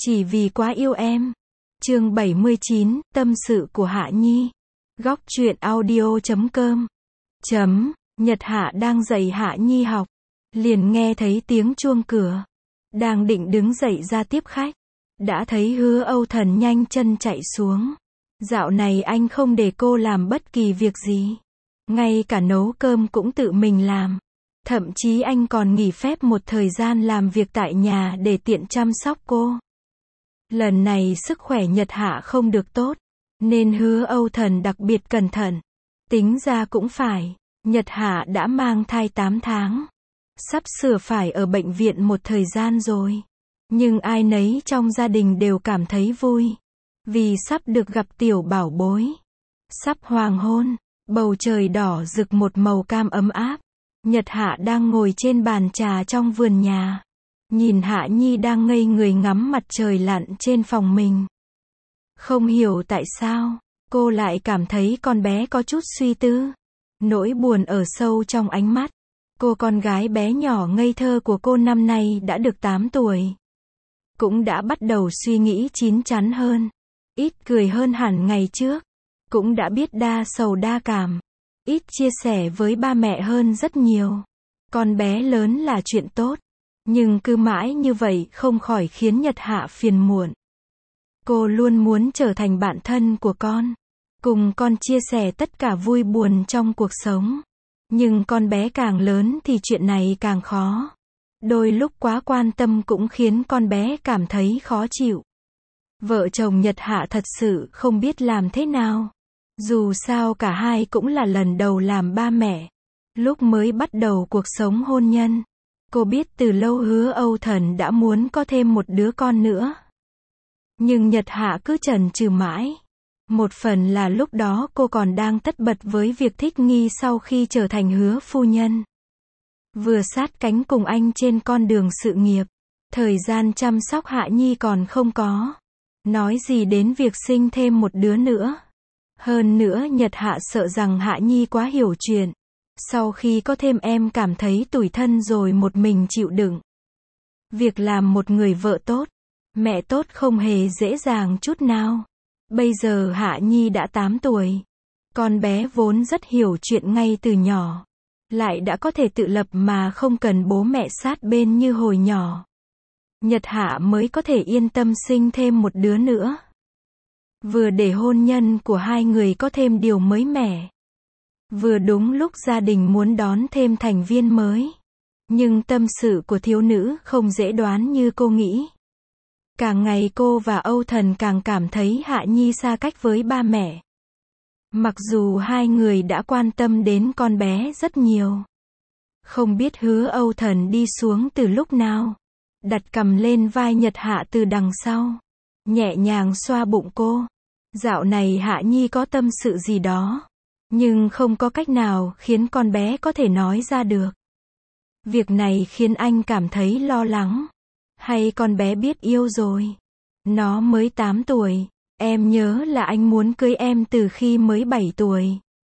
Chỉ vì quá yêu em. Chương 79, tâm sự của Hạ Nhi. Góc truyện audio.com. Nhật Hạ đang dạy Hạ Nhi học. Liền nghe thấy tiếng chuông cửa. Đang định đứng dậy ra tiếp khách. Đã thấy Hứa Âu Thần nhanh chân chạy xuống. Dạo này anh không để cô làm bất kỳ việc gì. Ngay cả nấu cơm cũng tự mình làm. Thậm chí anh còn nghỉ phép một thời gian làm việc tại nhà để tiện chăm sóc cô. Lần này sức khỏe Nhật Hạ không được tốt, nên Hứa Âu Thần đặc biệt cẩn thận. Tính ra cũng phải, Nhật Hạ đã mang thai 8 tháng. Sắp sửa phải ở bệnh viện một thời gian rồi. Nhưng ai nấy trong gia đình đều cảm thấy vui. Vì sắp được gặp tiểu bảo bối. Sắp hoàng hôn, bầu trời đỏ rực một màu cam ấm áp. Nhật Hạ đang ngồi trên bàn trà trong vườn nhà. Nhìn Hạ Nhi đang ngây người ngắm mặt trời lặn trên phòng mình. Không hiểu tại sao, cô lại cảm thấy con bé có chút suy tư. Nỗi buồn ở sâu trong ánh mắt. Cô con gái bé nhỏ ngây thơ của cô năm nay đã được 8 tuổi. Cũng đã bắt đầu suy nghĩ chín chắn hơn. Ít cười hơn hẳn ngày trước. Cũng đã biết đa sầu đa cảm. Ít chia sẻ với ba mẹ hơn rất nhiều. Con bé lớn là chuyện tốt. Nhưng cứ mãi như vậy không khỏi khiến Nhật Hạ phiền muộn. Cô luôn muốn trở thành bạn thân của con. Cùng con chia sẻ tất cả vui buồn trong cuộc sống. Nhưng con bé càng lớn thì chuyện này càng khó. Đôi lúc quá quan tâm cũng khiến con bé cảm thấy khó chịu. Vợ chồng Nhật Hạ thật sự không biết làm thế nào. Dù sao cả hai cũng là lần đầu làm ba mẹ. Lúc mới bắt đầu cuộc sống hôn nhân, cô biết từ lâu Hứa Âu Thần đã muốn có thêm một đứa con nữa. Nhưng Nhật Hạ cứ chần chừ mãi. Một phần là lúc đó cô còn đang tất bật với việc thích nghi sau khi trở thành Hứa phu nhân. Vừa sát cánh cùng anh trên con đường sự nghiệp. Thời gian chăm sóc Hạ Nhi còn không có. Nói gì đến việc sinh thêm một đứa nữa. Hơn nữa Nhật Hạ sợ rằng Hạ Nhi quá hiểu chuyện. Sau khi có thêm em cảm thấy tủi thân rồi một mình chịu đựng. Việc làm một người vợ tốt, mẹ tốt không hề dễ dàng chút nào. Bây giờ Hạ Nhi đã 8 tuổi. Con bé vốn rất hiểu chuyện ngay từ nhỏ. Lại đã có thể tự lập mà không cần bố mẹ sát bên như hồi nhỏ. Nhật Hạ mới có thể yên tâm sinh thêm một đứa nữa. Vừa để hôn nhân của hai người có thêm điều mới mẻ. Vừa đúng lúc gia đình muốn đón thêm thành viên mới. Nhưng tâm sự của thiếu nữ không dễ đoán như cô nghĩ. Càng ngày cô và Âu Thần càng cảm thấy Hạ Nhi xa cách với ba mẹ. Mặc dù hai người đã quan tâm đến con bé rất nhiều. Không biết Hứa Âu Thần đi xuống từ lúc nào. Đặt cằm lên vai Nhật Hạ từ đằng sau. Nhẹ nhàng xoa bụng cô. Dạo này Hạ Nhi có tâm sự gì đó. Nhưng không có cách nào khiến con bé có thể nói ra được. Việc này khiến anh cảm thấy lo lắng. Hay con bé biết yêu rồi. Nó mới 8 tuổi. Em nhớ là anh muốn cưới em từ khi mới 7 tuổi.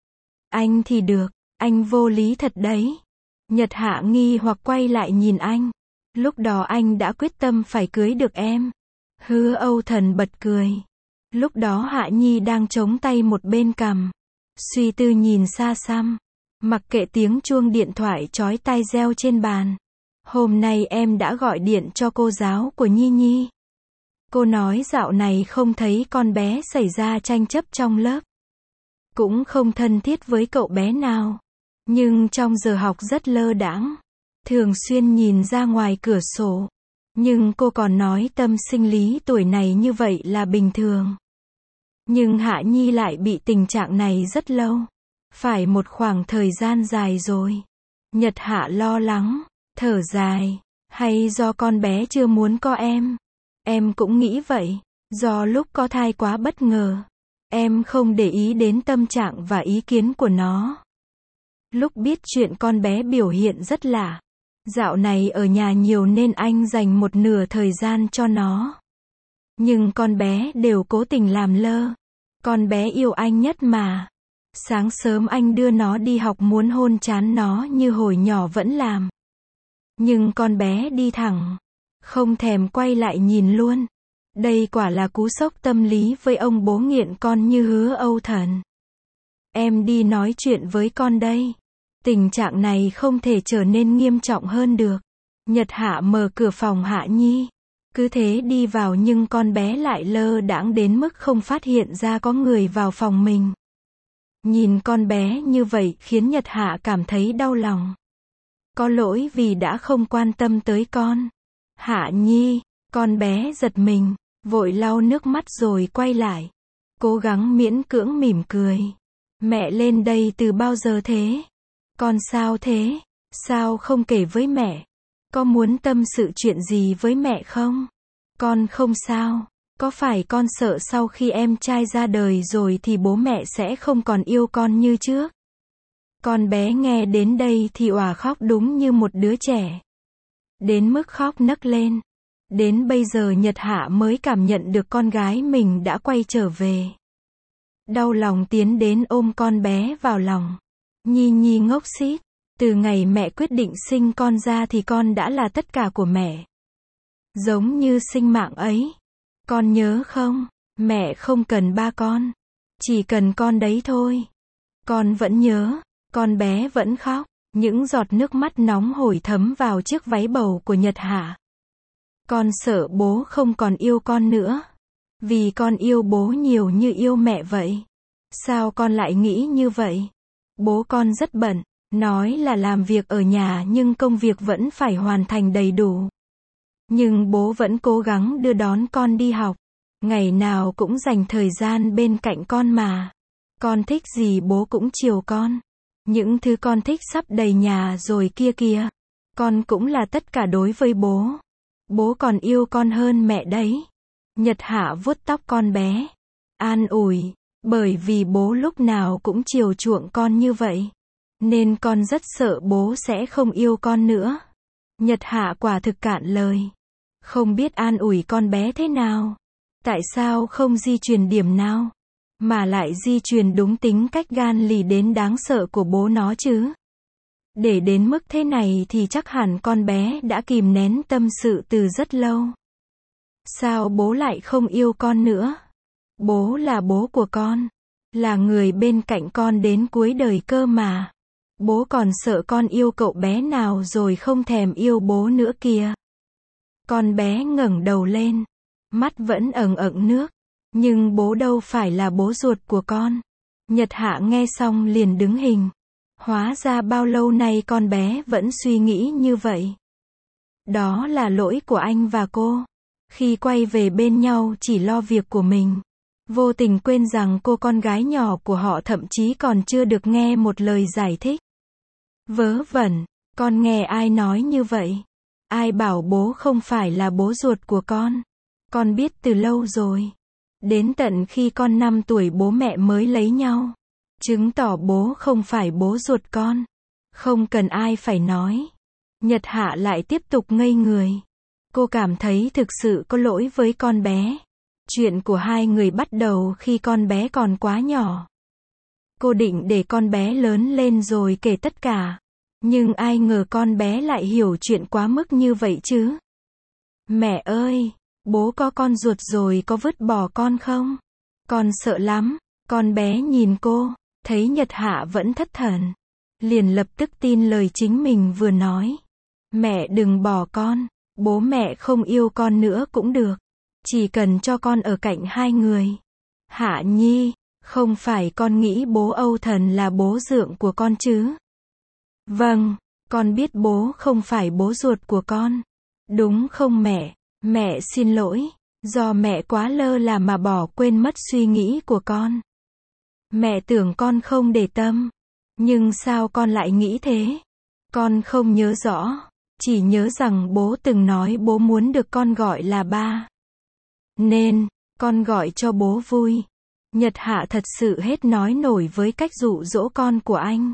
Anh thì được. Anh vô lý thật đấy. Nhật Hạ nghi hoặc quay lại nhìn anh. Lúc đó anh đã quyết tâm phải cưới được em. Hứa Âu Thần bật cười. Lúc đó Hạ Nhi đang chống tay một bên cằm. Suy tư nhìn xa xăm. Mặc kệ tiếng chuông điện thoại chói tai reo trên bàn. Hôm nay em đã gọi điện cho cô giáo của Nhi Nhi. Cô nói dạo này không thấy con bé xảy ra tranh chấp trong lớp. Cũng không thân thiết với cậu bé nào. Nhưng trong giờ học rất lơ đãng. Thường xuyên nhìn ra ngoài cửa sổ. Nhưng cô còn nói tâm sinh lý tuổi này như vậy là bình thường. Nhưng Hạ Nhi lại bị tình trạng này rất lâu. Phải một khoảng thời gian dài rồi. Nhật Hạ lo lắng, thở dài. Hay do con bé chưa muốn có em? Em cũng nghĩ vậy. Do lúc có thai quá bất ngờ. Em không để ý đến tâm trạng và ý kiến của nó. Lúc biết chuyện con bé biểu hiện rất lạ. Dạo này ở nhà nhiều nên anh dành một nửa thời gian cho nó. Nhưng con bé đều cố tình làm lơ. Con bé yêu anh nhất mà. Sáng sớm anh đưa nó đi học muốn hôn trán nó như hồi nhỏ vẫn làm. Nhưng con bé đi thẳng. Không thèm quay lại nhìn luôn. Đây quả là cú sốc tâm lý với ông bố nghiện con như Hứa Âu Thần. Em đi nói chuyện với con đây. Tình trạng này không thể trở nên nghiêm trọng hơn được. Nhật Hạ mở cửa phòng Hạ Nhi. Cứ thế đi vào nhưng con bé lại lơ đãng đến mức không phát hiện ra có người vào phòng mình. Nhìn con bé như vậy khiến Nhật Hạ cảm thấy đau lòng. Có lỗi vì đã không quan tâm tới con. Hạ Nhi, con bé giật mình, vội lau nước mắt rồi quay lại. Cố gắng miễn cưỡng mỉm cười. Mẹ lên đây từ bao giờ thế? Con sao thế? Sao không kể với mẹ? Có muốn tâm sự chuyện gì với mẹ không? Con không sao. Có phải con sợ sau khi em trai ra đời rồi thì bố mẹ sẽ không còn yêu con như trước? Con bé nghe đến đây thì òa khóc đúng như một đứa trẻ. Đến mức khóc nấc lên. Đến bây giờ Nhật Hạ mới cảm nhận được con gái mình đã quay trở về. Đau lòng tiến đến ôm con bé vào lòng. Nhi Nhi ngốc xít. Từ ngày mẹ quyết định sinh con ra thì con đã là tất cả của mẹ. Giống như sinh mạng ấy. Con nhớ không? Mẹ không cần ba con. Chỉ cần con đấy thôi. Con vẫn nhớ. Con bé vẫn khóc. Những giọt nước mắt nóng hổi thấm vào chiếc váy bầu của Nhật Hạ. Con sợ bố không còn yêu con nữa. Vì con yêu bố nhiều như yêu mẹ vậy. Sao con lại nghĩ như vậy? Bố con rất bận. Nói là làm việc ở nhà nhưng công việc vẫn phải hoàn thành đầy đủ. Nhưng bố vẫn cố gắng đưa đón con đi học. Ngày nào cũng dành thời gian bên cạnh con mà. Con thích gì bố cũng chiều con. Những thứ con thích sắp đầy nhà rồi kia kìa. Con cũng là tất cả đối với bố. Bố còn yêu con hơn mẹ đấy. Nhật Hạ vuốt tóc con bé. An ủi. Bởi vì bố lúc nào cũng chiều chuộng con như vậy. Nên con rất sợ bố sẽ không yêu con nữa. Nhật Hạ quả thực cạn lời. Không biết an ủi con bé thế nào. Tại sao không di truyền điểm nào? Mà lại di truyền đúng tính cách gan lì đến đáng sợ của bố nó chứ. Để đến mức thế này thì chắc hẳn con bé đã kìm nén tâm sự từ rất lâu. Sao bố lại không yêu con nữa? Bố là bố của con. Là người bên cạnh con đến cuối đời cơ mà. Bố còn sợ con yêu cậu bé nào rồi không thèm yêu bố nữa kìa. Con bé ngẩng đầu lên. Mắt vẫn ẩn ẩn nước. Nhưng bố đâu phải là bố ruột của con. Nhật Hạ nghe xong liền đứng hình. Hóa ra bao lâu nay con bé vẫn suy nghĩ như vậy. Đó là lỗi của anh và cô. Khi quay về bên nhau chỉ lo việc của mình. Vô tình quên rằng cô con gái nhỏ của họ thậm chí còn chưa được nghe một lời giải thích. Vớ vẩn, con nghe ai nói như vậy? Ai bảo bố không phải là bố ruột của con? Con biết từ lâu rồi. Đến tận khi con 5 tuổi bố mẹ mới lấy nhau. Chứng tỏ bố không phải bố ruột con. Không cần ai phải nói. Nhật Hạ lại tiếp tục ngây người. Cô cảm thấy thực sự có lỗi với con bé. Chuyện của hai người bắt đầu khi con bé còn quá nhỏ. Cô định để con bé lớn lên rồi kể tất cả. Nhưng ai ngờ con bé lại hiểu chuyện quá mức như vậy chứ. Mẹ ơi, bố có con ruột rồi có vứt bỏ con không? Con sợ lắm. Con bé nhìn cô, thấy Nhật Hạ vẫn thất thần. Liền lập tức tin lời chính mình vừa nói. Mẹ đừng bỏ con. Bố mẹ không yêu con nữa cũng được. Chỉ cần cho con ở cạnh hai người. Hạ Nhi, không phải con nghĩ bố Âu Thần là bố dượng của con chứ? Vâng, con biết bố không phải bố ruột của con. Đúng không mẹ? Mẹ xin lỗi. Do mẹ quá lơ là mà bỏ quên mất suy nghĩ của con. Mẹ tưởng con không để tâm. Nhưng sao con lại nghĩ thế? Con không nhớ rõ. Chỉ nhớ rằng bố từng nói bố muốn được con gọi là ba. Nên, con gọi cho bố vui. Nhật Hạ thật sự hết nói nổi với cách dụ dỗ con của anh.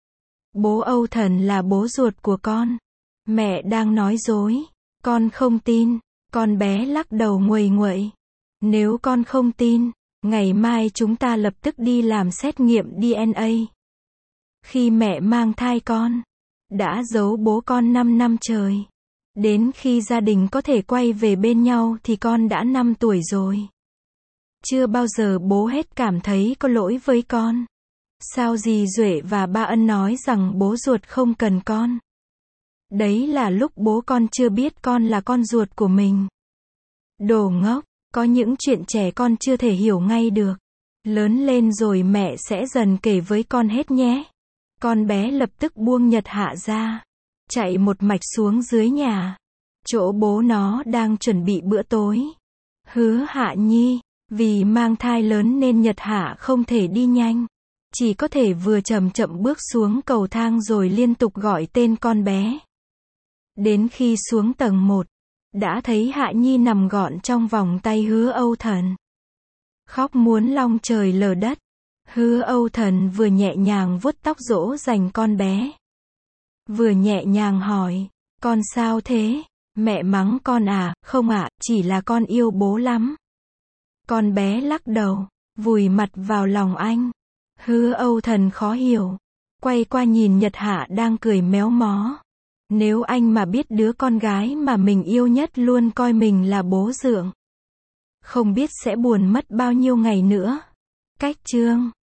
Bố Âu Thần là bố ruột của con. Mẹ đang nói dối. Con không tin. Con bé lắc đầu nguầy nguậy. Nếu con không tin, ngày mai chúng ta lập tức đi làm xét nghiệm DNA. Khi mẹ mang thai con, đã giấu bố con 5 năm trời. Đến khi gia đình có thể quay về bên nhau thì con đã 5 tuổi rồi. Chưa bao giờ bố hết cảm thấy có lỗi với con. Sao dì Duệ và ba Ân nói rằng bố ruột không cần con? Đấy là lúc bố con chưa biết con là con ruột của mình. Đồ ngốc, có những chuyện trẻ con chưa thể hiểu ngay được. Lớn lên rồi mẹ sẽ dần kể với con hết nhé. Con bé lập tức buông Nhật Hạ ra, chạy một mạch xuống dưới nhà, chỗ bố nó đang chuẩn bị bữa tối. Hứa Hạ Nhi, vì mang thai lớn nên Nhật Hạ không thể đi nhanh, chỉ có thể vừa chậm chậm bước xuống cầu thang rồi liên tục gọi tên con bé. Đến khi xuống tầng 1, đã thấy Hạ Nhi nằm gọn trong vòng tay Hứa Âu Thần. Khóc muốn long trời lở đất. Hứa Âu Thần vừa nhẹ nhàng vuốt tóc dỗ dành con bé, vừa nhẹ nhàng hỏi, con sao thế? Mẹ mắng con à? Không ạ, chỉ là con yêu bố lắm. Con bé lắc đầu, vùi mặt vào lòng anh. Hứa Âu Thần khó hiểu, quay qua nhìn Nhật Hạ đang cười méo mó. Nếu anh mà biết đứa con gái mà mình yêu nhất luôn coi mình là bố dượng, không biết sẽ buồn mất bao nhiêu ngày nữa. Cách chương